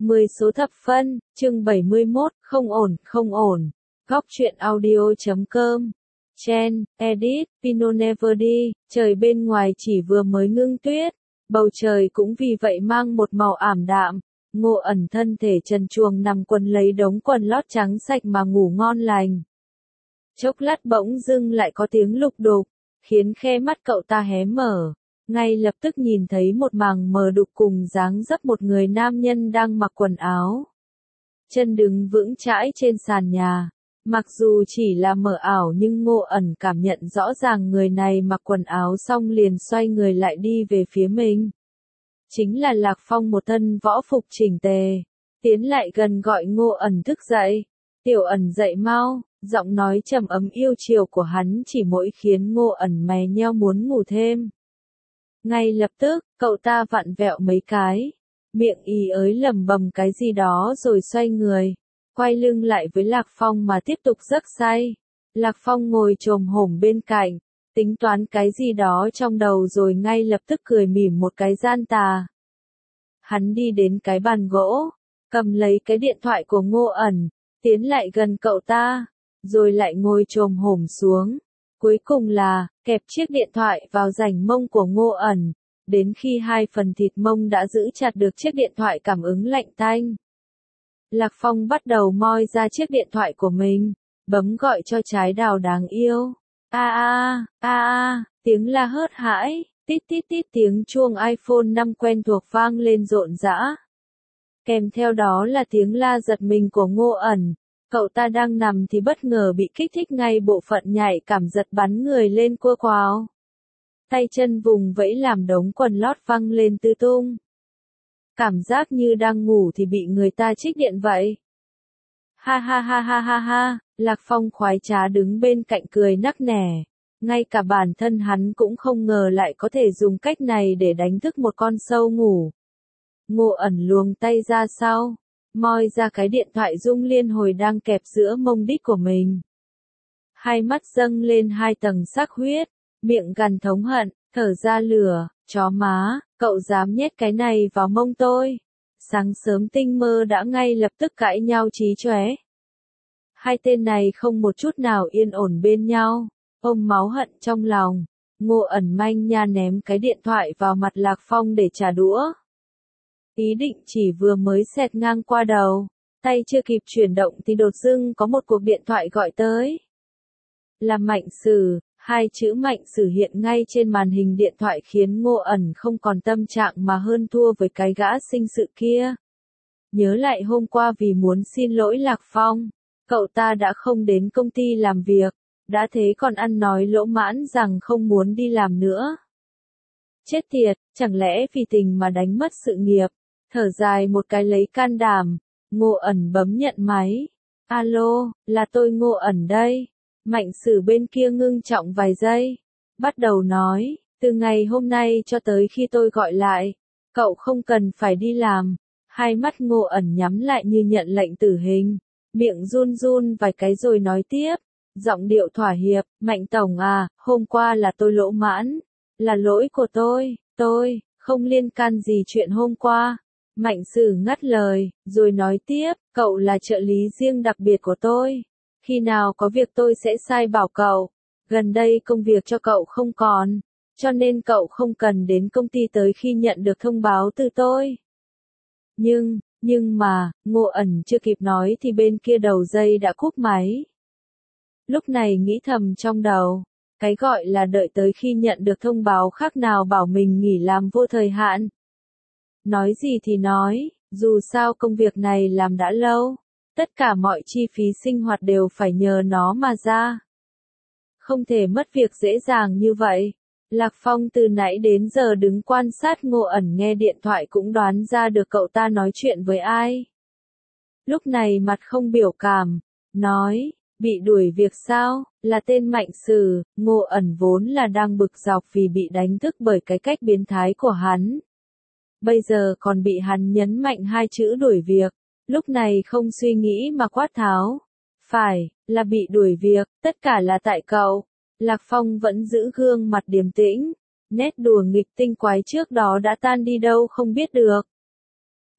10 số thập phân, chương 71, không ổn, không ổn. Góc truyện audio.com. Chen, edit, Pinot Neverdi, trời bên ngoài chỉ vừa mới ngưng tuyết, bầu trời cũng vì vậy mang một màu ảm đạm. Ngô ẩn thân thể trần truồng nằm quần lấy đống quần lót trắng sạch mà ngủ ngon lành. Chốc lát bỗng dưng lại có tiếng lục đục, khiến khe mắt cậu ta hé mở. Ngay lập tức nhìn thấy một màng mờ đục cùng dáng dấp một người nam nhân đang mặc quần áo. Chân đứng vững chãi trên sàn nhà. Mặc dù chỉ là mờ ảo nhưng Ngô ẩn cảm nhận rõ ràng người này mặc quần áo xong liền xoay người lại đi về phía mình. Chính là Lạc Phong một thân võ phục chỉnh tề. Tiến lại gần gọi Ngô ẩn thức dậy. Tiểu ẩn dậy mau, giọng nói trầm ấm yêu chiều của hắn chỉ mỗi khiến Ngô ẩn mè nheo muốn ngủ thêm. Ngay lập tức, cậu ta vặn vẹo mấy cái, miệng ý ới lẩm bẩm cái gì đó rồi xoay người, quay lưng lại với Lạc Phong mà tiếp tục giấc say. Lạc Phong ngồi chồm hổm bên cạnh, tính toán cái gì đó trong đầu rồi ngay lập tức cười mỉm một cái gian tà. Hắn đi đến cái bàn gỗ, cầm lấy cái điện thoại của Ngô ẩn, tiến lại gần cậu ta, rồi lại ngồi chồm hổm xuống. Cuối cùng là, kẹp chiếc điện thoại vào rãnh mông của Ngô ẩn, đến khi hai phần thịt mông đã giữ chặt được chiếc điện thoại cảm ứng lạnh tanh. Lạc Phong bắt đầu moi ra chiếc điện thoại của mình, bấm gọi cho trái đào đáng yêu. Tiếng la hớt hãi, tít tít tít tiếng chuông iPhone 5 quen thuộc vang lên rộn rã. Kèm theo đó là tiếng la giật mình của Ngô ẩn. Cậu ta đang nằm thì bất ngờ bị kích thích ngay bộ phận nhạy cảm giật bắn người lên cua quào. Tay chân vùng vẫy làm đống quần lót văng lên tứ tung. Cảm giác như đang ngủ thì bị người ta trích điện vậy. Ha, Lạc Phong khoái trá đứng bên cạnh cười nắc nẻ. Ngay cả bản thân hắn cũng không ngờ lại có thể dùng cách này để đánh thức một con sâu ngủ. Ngô ẩn luồng tay ra sau, moi ra cái điện thoại rung liên hồi đang kẹp giữa mông đít của mình. Hai mắt dâng lên hai tầng sắc huyết, miệng gằn thống hận, thở ra lửa, chó má, cậu dám nhét cái này vào mông tôi. Sáng sớm tinh mơ đã ngay lập tức cãi nhau chí chóe. Hai tên này không một chút nào yên ổn bên nhau, ôm máu hận trong lòng. Ngô ẩn manh nha ném cái điện thoại vào mặt Lạc Phong để trả đũa. Ý định chỉ vừa mới xẹt ngang qua đầu, tay chưa kịp chuyển động thì đột dưng có một cuộc điện thoại gọi tới. Là Mạnh Sử, hai chữ Mạnh Sử hiện ngay trên màn hình điện thoại khiến Ngô ẩn không còn tâm trạng mà hơn thua với cái gã sinh sự kia. Nhớ lại hôm qua vì muốn xin lỗi Lạc Phong, cậu ta đã không đến công ty làm việc, đã thế còn ăn nói lỗ mãn rằng không muốn đi làm nữa. Chết tiệt, chẳng lẽ vì tình mà đánh mất sự nghiệp. Thở dài một cái lấy can đảm, Ngô ẩn bấm nhận máy. Alo, là tôi Ngô ẩn đây. Mạnh Sử bên kia ngưng trọng vài giây. Bắt đầu nói, từ ngày hôm nay cho tới khi tôi gọi lại, cậu không cần phải đi làm. Hai mắt Ngô ẩn nhắm lại như nhận lệnh tử hình. Miệng run run vài cái rồi nói tiếp. Giọng điệu thỏa hiệp, Mạnh Tổng à, hôm qua là tôi lỗ mãn. Là lỗi của tôi, không liên can gì chuyện hôm qua. Mạnh Sử ngắt lời, rồi nói tiếp, cậu là trợ lý riêng đặc biệt của tôi. Khi nào có việc tôi sẽ sai bảo cậu. Gần đây công việc cho cậu không còn, cho nên cậu không cần đến công ty tới khi nhận được thông báo từ tôi. Nhưng mà, Ngô ẩn chưa kịp nói thì bên kia đầu dây đã cúp máy. Lúc này nghĩ thầm trong đầu, cái gọi là đợi tới khi nhận được thông báo khác nào bảo mình nghỉ làm vô thời hạn. Nói gì thì nói, dù sao công việc này làm đã lâu, tất cả mọi chi phí sinh hoạt đều phải nhờ nó mà ra. Không thể mất việc dễ dàng như vậy. Lạc Phong từ nãy đến giờ đứng quan sát Ngô ẩn nghe điện thoại cũng đoán ra được cậu ta nói chuyện với ai. Lúc này mặt không biểu cảm, nói, bị đuổi việc sao, là tên Mạnh Sử. Ngô ẩn vốn là đang bực dọc vì bị đánh thức bởi cái cách biến thái của hắn. Bây giờ còn bị hắn nhấn mạnh hai chữ đuổi việc, lúc này không suy nghĩ mà quát tháo. Phải, là bị đuổi việc, tất cả là tại cậu. Lạc Phong vẫn giữ gương mặt điềm tĩnh, nét đùa nghịch tinh quái trước đó đã tan đi đâu không biết được.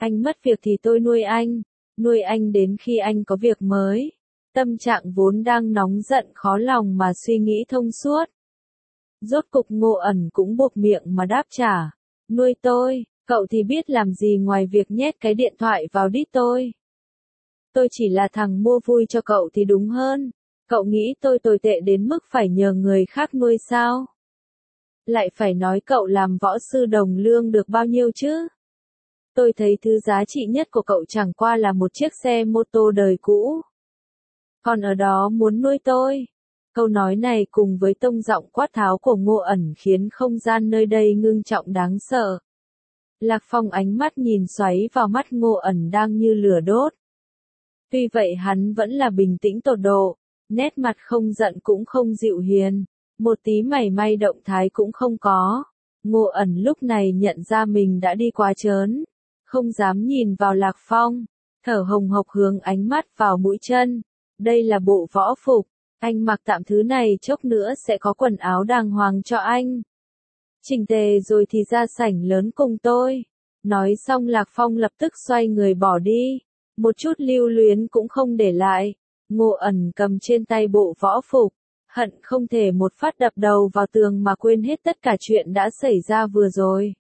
Anh mất việc thì tôi nuôi anh đến khi anh có việc mới. Tâm trạng vốn đang nóng giận khó lòng mà suy nghĩ thông suốt. Rốt cục Ngô ẩn cũng buộc miệng mà đáp trả. Nuôi tôi, cậu thì biết làm gì ngoài việc nhét cái điện thoại vào đít tôi. Tôi chỉ là thằng mua vui cho cậu thì đúng hơn. Cậu nghĩ tôi tồi tệ đến mức phải nhờ người khác nuôi sao? Lại phải nói cậu làm võ sư đồng lương được bao nhiêu chứ? Tôi thấy thứ giá trị nhất của cậu chẳng qua là một chiếc xe mô tô đời cũ. Còn ở đó muốn nuôi tôi. Câu nói này cùng với tông giọng quát tháo của Ngô ẩn khiến không gian nơi đây ngưng trọng đáng sợ. Lạc Phong ánh mắt nhìn xoáy vào mắt Ngô ẩn đang như lửa đốt. Tuy vậy hắn vẫn là bình tĩnh tột độ, nét mặt không giận cũng không dịu hiền, một tí mảy may động thái cũng không có. Ngô ẩn lúc này nhận ra mình đã đi quá trớn, không dám nhìn vào Lạc Phong, thở hồng hộc hướng ánh mắt vào mũi chân. Đây là bộ võ phục, anh mặc tạm thứ này chốc nữa sẽ có quần áo đàng hoàng cho anh. Chỉnh tề rồi thì ra sảnh lớn cùng tôi. Nói xong Lạc Phong lập tức xoay người bỏ đi, một chút lưu luyến cũng không để lại. Ngô ẩn cầm trên tay bộ võ phục, hận không thể một phát đập đầu vào tường mà quên hết tất cả chuyện đã xảy ra vừa rồi.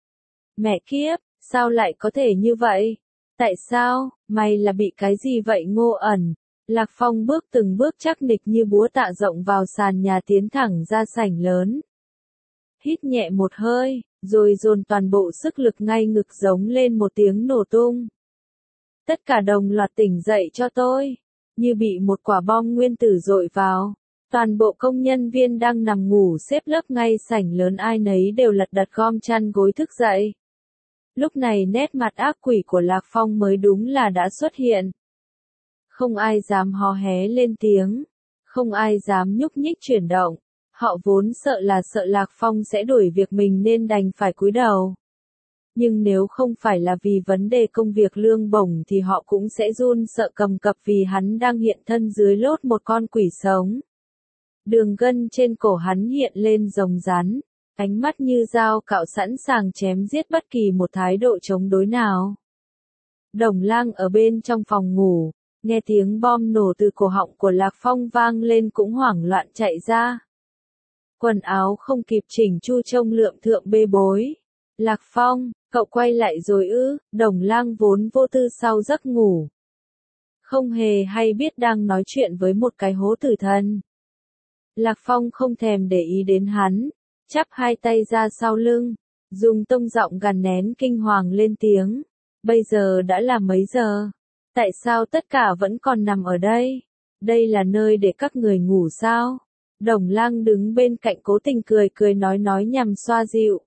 Mẹ kiếp, sao lại có thể như vậy? Tại sao, mày là bị cái gì vậy Ngô ẩn? Lạc Phong bước từng bước chắc nịch như búa tạ rộng vào sàn nhà tiến thẳng ra sảnh lớn. Hít nhẹ một hơi, rồi dồn toàn bộ sức lực ngay ngực giống lên một tiếng nổ tung. Tất cả đồng loạt tỉnh dậy cho tôi, như bị một quả bom nguyên tử dội vào. Toàn bộ công nhân viên đang nằm ngủ xếp lớp ngay sảnh lớn ai nấy đều lật đật gom chăn gối thức dậy. Lúc này nét mặt ác quỷ của Lạc Phong mới đúng là đã xuất hiện. Không ai dám hò hé lên tiếng, không ai dám nhúc nhích chuyển động. Họ vốn sợ Lạc Phong sẽ đuổi việc mình nên đành phải cúi đầu. Nhưng nếu không phải là vì vấn đề công việc lương bổng thì họ cũng sẽ run sợ cầm cập vì hắn đang hiện thân dưới lốt một con quỷ sống. Đường gân trên cổ hắn hiện lên rồng rắn, ánh mắt như dao cạo sẵn sàng chém giết bất kỳ một thái độ chống đối nào. Đồng Lang ở bên trong phòng ngủ, nghe tiếng bom nổ từ cổ họng của Lạc Phong vang lên cũng hoảng loạn chạy ra. Quần áo không kịp chỉnh chu trông lượm thượng bê bối. Lạc Phong, cậu quay lại rồi ư? Đồng Lang vốn vô tư sau giấc ngủ, không hề hay biết đang nói chuyện với một cái hố tử thần. Lạc Phong không thèm để ý đến hắn, chắp hai tay ra sau lưng, dùng tông giọng gằn nén kinh hoàng lên tiếng. Bây giờ đã là mấy giờ? Tại sao tất cả vẫn còn nằm ở đây? Đây là nơi để các người ngủ sao? Đồng Lang đứng bên cạnh cố tình cười nói nhằm xoa dịu.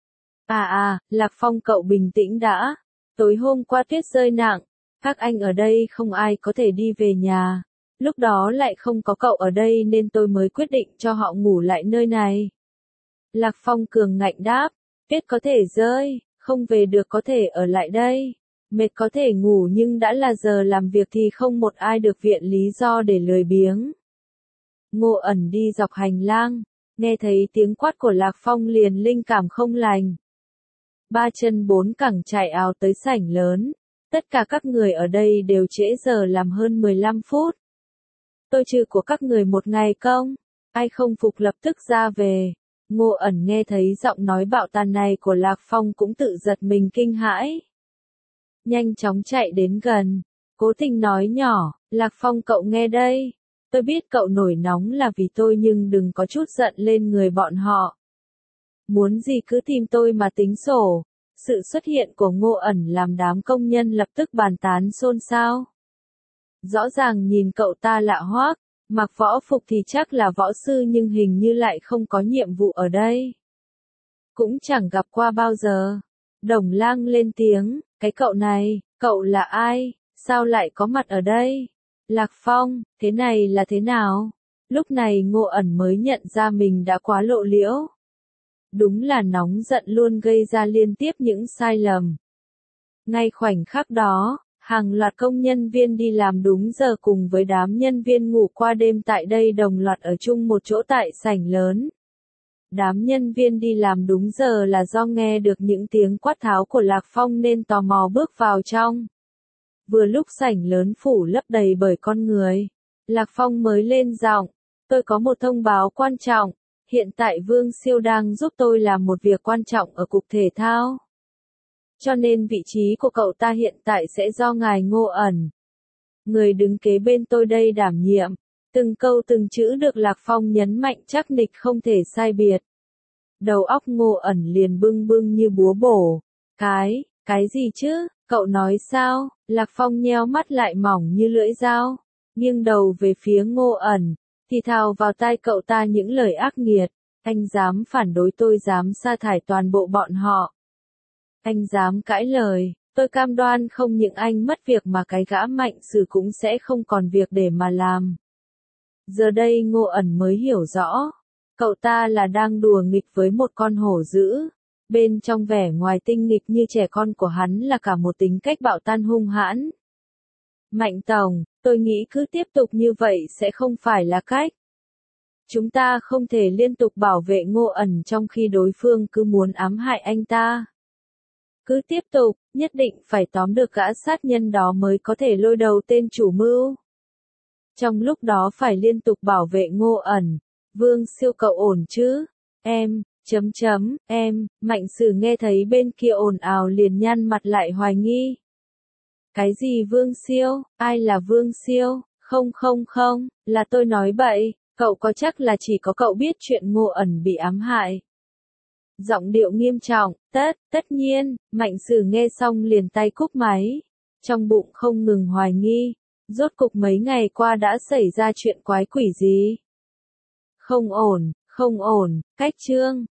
Lạc Phong cậu bình tĩnh đã. Tối hôm qua tuyết rơi nặng, các anh ở đây không ai có thể đi về nhà. Lúc đó lại không có cậu ở đây nên tôi mới quyết định cho họ ngủ lại nơi này. Lạc Phong cường ngạnh đáp, tuyết có thể rơi, không về được có thể ở lại đây. Mệt có thể ngủ nhưng đã là giờ làm việc thì không một ai được viện lý do để lười biếng. Ngô ẩn đi dọc hành lang, nghe thấy tiếng quát của Lạc Phong liền linh cảm không lành. Ba chân bốn cẳng chạy ào tới sảnh lớn, tất cả các người ở đây đều trễ giờ làm hơn 15 phút. Tôi trừ của các người một ngày công, ai không phục lập tức ra về. Ngô ẩn nghe thấy giọng nói bạo tàn này của Lạc Phong cũng tự giật mình kinh hãi. Nhanh chóng chạy đến gần, cố tình nói nhỏ, Lạc Phong cậu nghe đây. Tôi biết cậu nổi nóng là vì tôi nhưng đừng có chút giận lên người bọn họ. Muốn gì cứ tìm tôi mà tính sổ. Sự xuất hiện của Ngô ẩn làm đám công nhân lập tức bàn tán xôn xao. Rõ ràng nhìn cậu ta lạ hoắc, mặc võ phục thì chắc là võ sư nhưng hình như lại không có nhiệm vụ ở đây. Cũng chẳng gặp qua bao giờ. Đồng Lang lên tiếng, cái cậu này, cậu là ai, sao lại có mặt ở đây? Lạc Phong, thế này là thế nào? Lúc này Ngô ẩn mới nhận ra mình đã quá lộ liễu. Đúng là nóng giận luôn gây ra liên tiếp những sai lầm. Ngay khoảnh khắc đó, hàng loạt công nhân viên đi làm đúng giờ cùng với đám nhân viên ngủ qua đêm tại đây đồng loạt ở chung một chỗ tại sảnh lớn. Đám nhân viên đi làm đúng giờ là do nghe được những tiếng quát tháo của Lạc Phong nên tò mò bước vào trong. Vừa lúc sảnh lớn phủ lấp đầy bởi con người, Lạc Phong mới lên giọng, tôi có một thông báo quan trọng, hiện tại Vương Siêu đang giúp tôi làm một việc quan trọng ở cục thể thao. Cho nên vị trí của cậu ta hiện tại sẽ do ngài Ngô ẩn, người đứng kế bên tôi đây đảm nhiệm. Từng câu từng chữ được Lạc Phong nhấn mạnh chắc nịch không thể sai biệt. Đầu óc Ngô ẩn liền bưng bưng như búa bổ. Cái gì chứ, cậu nói sao? Lạc Phong nheo mắt lại mỏng như lưỡi dao, nghiêng đầu về phía Ngô ẩn, thì thào vào tai cậu ta những lời ác nghiệt. Anh dám phản đối tôi dám sa thải toàn bộ bọn họ. Anh dám cãi lời, tôi cam đoan không những anh mất việc mà cái gã Mạnh Sử cũng sẽ không còn việc để mà làm. Giờ đây Ngô ẩn mới hiểu rõ, cậu ta là đang đùa nghịch với một con hổ dữ. Bên trong vẻ ngoài tinh nghịch như trẻ con của hắn là cả một tính cách bạo tan hung hãn. Mạnh tổng, tôi nghĩ cứ tiếp tục như vậy sẽ không phải là cách. Chúng ta không thể liên tục bảo vệ Ngô ẩn trong khi đối phương cứ muốn ám hại anh ta. Cứ tiếp tục, nhất định phải tóm được gã sát nhân đó mới có thể lôi đầu tên chủ mưu. Trong lúc đó phải liên tục bảo vệ Ngô ẩn. Vương Siêu cậu ổn chứ? Mạnh Sử nghe thấy bên kia ồn ào liền nhăn mặt lại hoài nghi. Cái gì Vương Siêu? Ai là Vương Siêu? Không, là tôi nói bậy, cậu có chắc là chỉ có cậu biết chuyện Ngô ẩn bị ám hại. Giọng điệu nghiêm trọng, tất nhiên, Mạnh Sử nghe xong liền tay cúp máy. Trong bụng không ngừng hoài nghi, rốt cục mấy ngày qua đã xảy ra chuyện quái quỷ gì? Không ổn, cách chương.